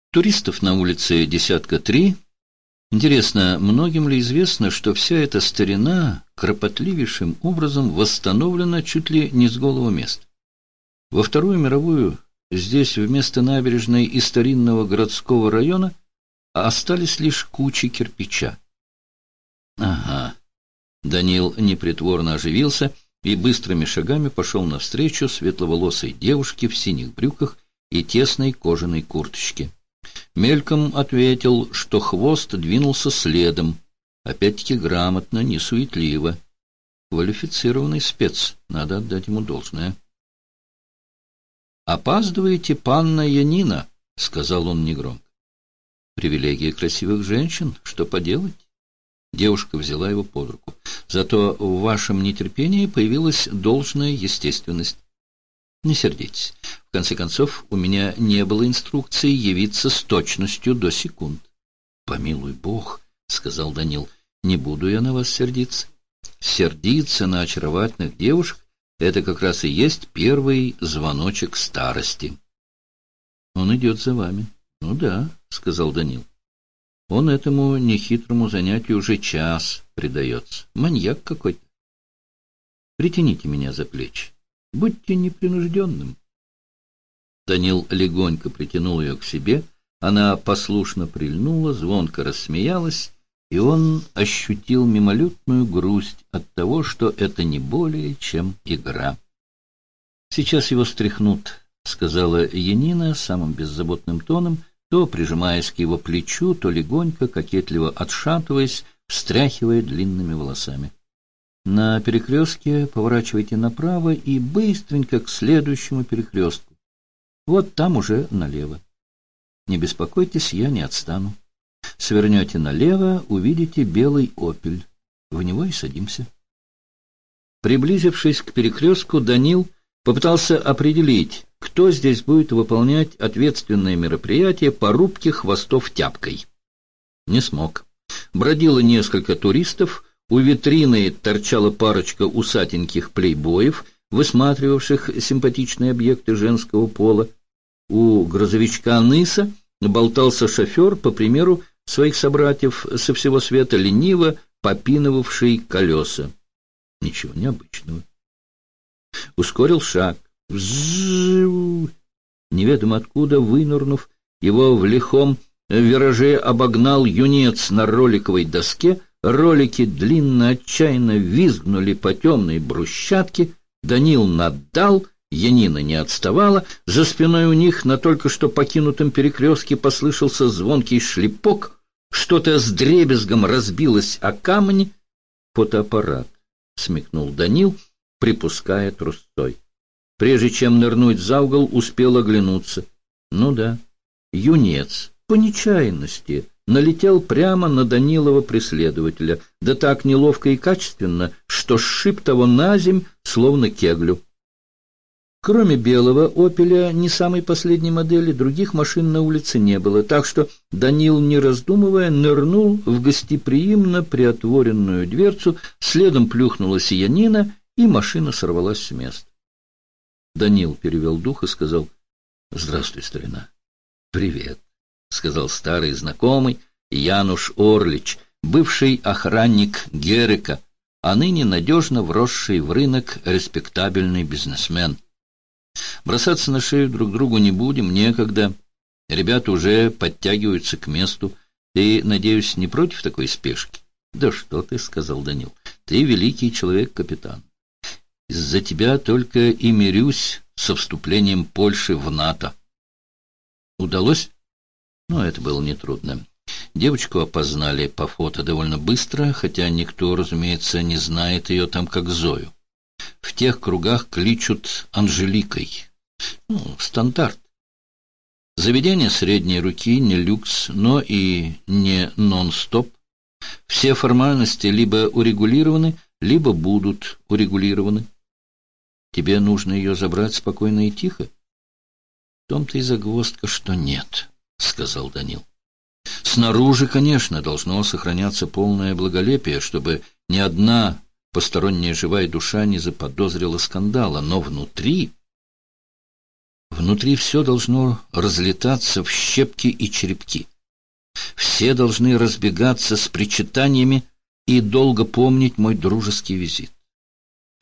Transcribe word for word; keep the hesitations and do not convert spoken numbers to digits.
Туристов на улице десятка три. Интересно, многим ли известно, что вся эта старина кропотливейшим образом восстановлена чуть ли не с голого места? Во Вторую мировую здесь вместо набережной и старинного городского района остались лишь кучи кирпича. Ага. Данил непритворно оживился и быстрыми шагами пошел навстречу светловолосой девушке в синих брюках и тесной кожаной курточке. Мельком ответил, что Хвост двинулся следом, опять-таки грамотно, не суетливо. Квалифицированный спец, надо отдать ему должное. «Опаздываете, панна Янина», — сказал он негромко. «Привилегия красивых женщин, что поделать?» Девушка взяла его под руку. «Зато в вашем нетерпении появилась должная естественность. Не сердитесь. В конце концов, у меня не было инструкции явиться с точностью до секунд». «Помилуй Бог», — сказал Данил, — «не буду я на вас сердиться. Сердиться на очаровательных девушек — это как раз и есть первый звоночек старости». «Он идет за вами». «Ну да», — сказал Данил. «Он этому нехитрому занятию уже час предается. Маньяк какой-то. Притяните меня за плечи. Будьте непринужденным». Данил легонько притянул ее к себе, она послушно прильнула, звонко рассмеялась, и он ощутил мимолетную грусть от того, что это не более чем игра. «Сейчас его стряхнут», — сказала Янина самым беззаботным тоном, то прижимаясь к его плечу, то легонько, кокетливо отшатываясь, встряхивая длинными волосами. «На перекрестке поворачивайте направо и быстренько к следующему перекрестку. Вот там уже налево. Не беспокойтесь, я не отстану. Свернете налево, увидите белый «Опель». В него и садимся». Приблизившись к перекрестку, Данил попытался определить, кто здесь будет выполнять ответственное мероприятие по рубке хвостов тяпкой. Не смог. Бродило несколько туристов, у витрины торчала парочка усатеньких плейбоев, высматривавших симпатичные объекты женского пола. У грузовичка Ныса болтался шофер, по примеру своих собратьев со всего света, лениво попинывавший колеса. Ничего необычного. Ускорил шаг. Взжу! Неведомо откуда, вынырнув, его в лихом вираже обогнал юнец на роликовой доске. Ролики длинно, отчаянно визгнули по темной брусчатке. Данил наддал, Янина не отставала. За спиной у них на только что покинутом перекрестке послышался звонкий шлепок. Что-то с дребезгом разбилось о камни. «Фотоаппарат», — смекнул Данил, припуская трусцой. Прежде чем нырнуть за угол, успел оглянуться. Ну да, юнец по нечаянности налетел прямо на Данилова преследователя, да так неловко и качественно, что сшиб того наземь, словно кеглю. Кроме белого «Опеля», не самой последней модели, других машин на улице не было, так что Данил, не раздумывая, нырнул в гостеприимно приотворенную дверцу, следом плюхнулась Янина, и машина сорвалась с места. Данил перевел дух и сказал: «Здравствуй, старина». «Привет», — сказал старый знакомый Януш Орлич, бывший охранник Герека, а ныне надежно вросший в рынок респектабельный бизнесмен. «Бросаться на шею друг другу не будем, некогда. Ребята уже подтягиваются к месту. Ты, надеюсь, не против такой спешки?» «Да что ты», — сказал Данил, — «ты великий человек, капитан. Из-за тебя только и мирюсь со вступлением Польши в НАТО». Удалось? Ну, это было нетрудно. Девочку опознали по фото довольно быстро, хотя никто, разумеется, не знает ее там как Зою. В тех кругах кличут Анжеликой. Ну, стандарт. Заведение средней руки, не люкс, но и не нон-стоп. Все формальности либо урегулированы, либо будут урегулированы. Тебе нужно ее забрать спокойно и тихо? В том-то и загвоздка, что нет, — сказал Данил. Снаружи, конечно, должно сохраняться полное благолепие, чтобы ни одна посторонняя живая душа не заподозрила скандала, но внутри... Внутри все должно разлетаться в щепки и черепки. Все должны разбегаться с причитаниями и долго помнить мой дружеский визит.